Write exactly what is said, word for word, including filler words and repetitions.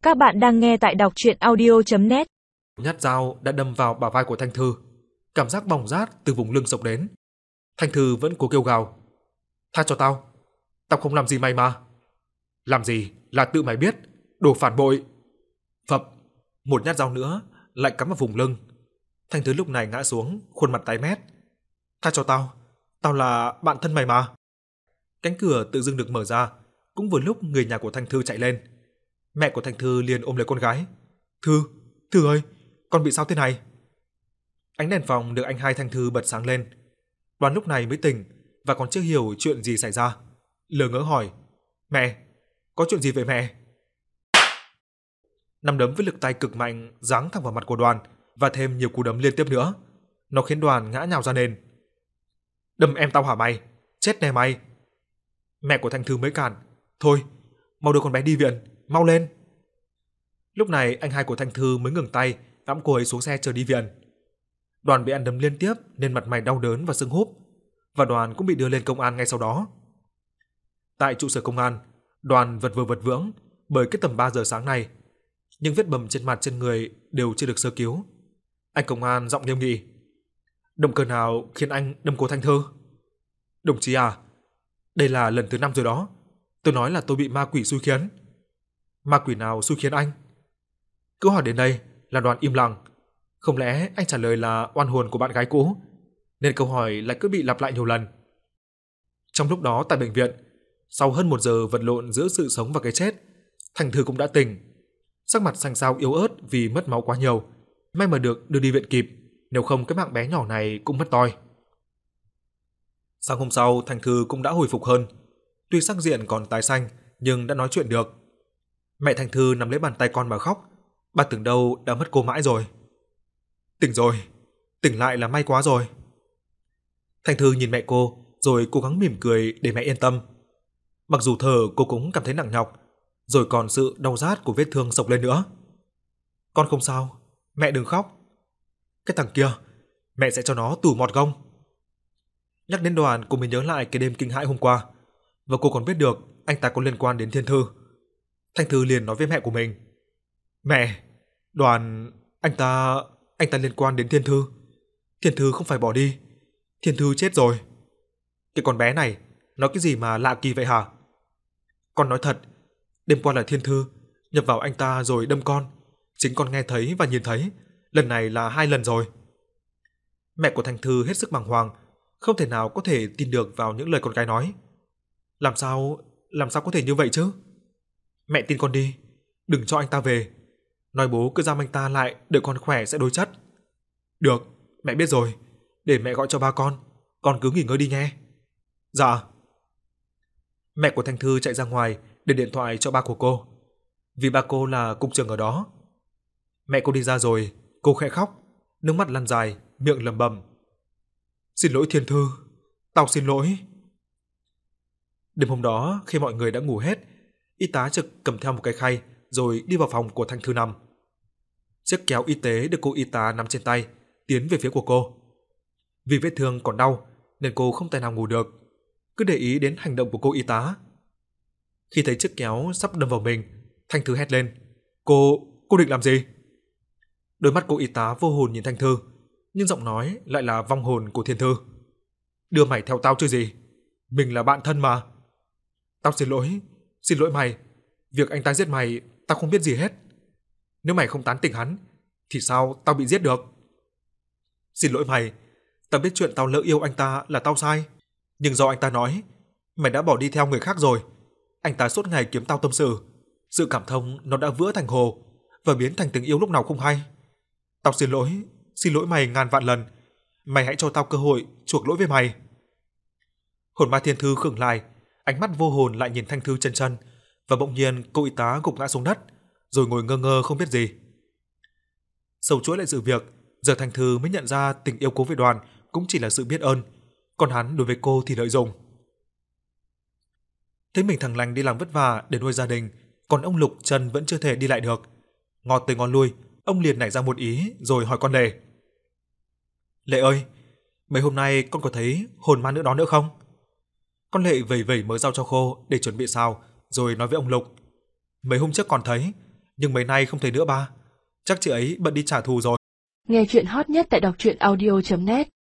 Các bạn đang nghe tại đọc truyện audio chấm net. Nhát dao đã đâm vào bả vai của Thanh Thư, cảm giác bỏng rát từ vùng lưng xộc đến. Thanh Thư vẫn cố kêu gào, "Tha cho tao, tao không làm gì mày mà." "Làm gì là tự mày biết, đồ phản bội." Phập, một nhát dao nữa lại cắm vào vùng lưng. Thanh Thư lúc này ngã xuống, khuôn mặt tái mét. "Tha cho tao, tao là bạn thân mày mà." Cánh cửa tự dưng được mở ra, cũng vừa lúc người nhà của Thanh Thư chạy lên. Mẹ của Thanh Thư liền ôm lấy con gái. "Thư, Thư ơi, con bị sao thế này?" Ánh đèn phòng được anh hai Thanh Thư bật sáng lên. Đoán lúc này mới tỉnh và còn chưa hiểu chuyện gì xảy ra, lờ ngớ hỏi, "Mẹ, có chuyện gì vậy mẹ?" Nắm đấm với lực tay cực mạnh giáng thẳng vào mặt của Đoàn và thêm nhiều cú đấm liên tiếp nữa. Nó khiến Đoàn ngã nhào ra nền. "Đâm em tao hả mày? Chết nè mày!" Mẹ của Thanh Thư mới cản, "Thôi, mau đưa con bé đi viện, mau lên." Lúc này anh hai của Thanh Thư mới ngừng tay, dẫm cô ấy xuống xe chờ đi viện. Đoàn bị ăn đấm liên tiếp nên mặt mày đau đớn và sưng húp, và Đoàn cũng bị đưa lên công an ngay sau đó. Tại trụ sở công an, Đoàn vật vờ vật vưỡng bởi cái tầm ba giờ sáng nay, nhưng vết bầm trên mặt trên người đều chưa được sơ cứu. Anh công an giọng nghiêm nghị, "Động cơ nào khiến anh đâm cô Thanh Thư?" "Đồng chí à, đây là lần thứ năm rồi đó. Tôi nói là tôi bị ma quỷ xui khiến." "Ma quỷ nào xui khiến anh?" Cứ hỏi đến đây là Đoàn im lặng. Không lẽ anh trả lời là oan hồn của bạn gái cũ, nên câu hỏi lại cứ bị lặp lại nhiều lần. Trong lúc đó tại bệnh viện, sau hơn một giờ vật lộn giữa sự sống và cái chết, Thanh Thư cũng đã tỉnh. Sắc mặt xanh xao yếu ớt vì mất máu quá nhiều. May mà được đưa đi viện kịp, nếu không cái mạng bé nhỏ này cũng mất toi. Sáng hôm sau, Thanh Thư cũng đã hồi phục hơn. Tuy sắc diện còn tái xanh nhưng đã nói chuyện được. Mẹ Thanh Thư nắm lấy bàn tay con mà khóc. Bà tưởng đâu đã mất cô mãi rồi. "Tỉnh rồi, tỉnh lại là may quá rồi." Thanh Thư nhìn mẹ cô rồi cố gắng mỉm cười để mẹ yên tâm. Mặc dù thở cô cũng cảm thấy nặng nhọc, rồi còn sự đau rát của vết thương xộc lên nữa. "Con không sao, mẹ đừng khóc." "Cái thằng kia, mẹ sẽ cho nó tù mọt gông." Nhắc đến Đoàn, cô mới nhớ lại cái đêm kinh hãi hôm qua, và cô còn biết được anh ta có liên quan đến Thiên Thư. Thanh Thư liền nói với mẹ của mình, "Mẹ, Đoàn, anh ta, anh ta liên quan đến Thiên Thư. Thiên Thư không phải bỏ đi, Thiên Thư chết rồi." "Cái con bé này, nói cái gì mà lạ kỳ vậy hả?" "Con nói thật, đêm qua là Thiên Thư nhập vào anh ta rồi đâm con. Chính con nghe thấy và nhìn thấy, lần này là hai lần rồi." Mẹ của Thanh Thư hết sức bàng hoàng, không thể nào có thể tin được vào những lời con gái nói. Làm sao, làm sao có thể như vậy chứ? "Mẹ tin con đi, đừng cho anh ta về. Nói bố cứ giam anh ta lại đợi con khỏe sẽ đối chất." "Được, mẹ biết rồi, để mẹ gọi cho ba con, con cứ nghỉ ngơi đi nghe." "Dạ." Mẹ của Thanh Thư chạy ra ngoài để điện thoại cho ba của cô, vì ba cô là cục trưởng ở đó. Mẹ cô đi ra rồi, cô khẽ khóc, nước mắt lăn dài, miệng lẩm bẩm, "Xin lỗi Thiên Thư, tao xin lỗi." Đêm hôm đó khi mọi người đã ngủ hết, y tá trực cầm theo một cái khay rồi đi vào phòng của Thanh Thư nằm. Chiếc kéo y tế được cô y tá nắm trên tay tiến về phía của cô. Vì vết thương còn đau nên cô không thể nào ngủ được, cứ để ý đến hành động của cô y tá. Khi thấy chiếc kéo sắp đâm vào mình, Thanh Thư hét lên, "Cô, cô định làm gì?" Đôi mắt cô y tá vô hồn nhìn Thanh Thư, nhưng giọng nói lại là vong hồn của Thiên Thư. "Đưa mày theo tao chứ gì? Mình là bạn thân mà." "Tao xin lỗi, xin lỗi mày. Việc anh ta giết mày, tao không biết gì hết. Nếu mày không tán tỉnh hắn, thì sao tao bị giết được?" "Xin lỗi mày, tao biết chuyện tao lỡ yêu anh ta là tao sai. Nhưng do anh ta nói, mày đã bỏ đi theo người khác rồi. Anh ta suốt ngày kiếm tao tâm sự. Sự cảm thông nó đã vỡ thành hồ và biến thành tình yêu lúc nào không hay. Tao xin lỗi, xin lỗi mày ngàn vạn lần. Mày hãy cho tao cơ hội chuộc lỗi với mày." Hồn ma Thiên Thư khựng lại, ánh mắt vô hồn lại nhìn Thanh Thư chân chân, và bỗng nhiên cô y tá gục ngã xuống đất, rồi ngồi ngơ ngơ không biết gì. Sâu chuỗi lại sự việc, giờ Thanh Thư mới nhận ra tình yêu cố với Đoàn cũng chỉ là sự biết ơn, còn hắn đối với cô thì lợi dụng. Thấy mình thằng lành đi làm vất vả để nuôi gia đình, còn ông Lục chân vẫn chưa thể đi lại được. Ngó tới ngó lui, ông liền nảy ra một ý rồi hỏi con Lệ. "Lệ ơi, mấy hôm nay con có thấy hồn ma nữa đó nữa không?" Con Lệ vẩy vẩy mớ rau cho khô để chuẩn bị xào, rồi nói với ông Lục. "Mấy hôm trước còn thấy, nhưng mấy nay không thấy nữa ba. Chắc chị ấy bận đi trả thù rồi. Nghe chuyện hot nhất tại đọc truyện audio chấm net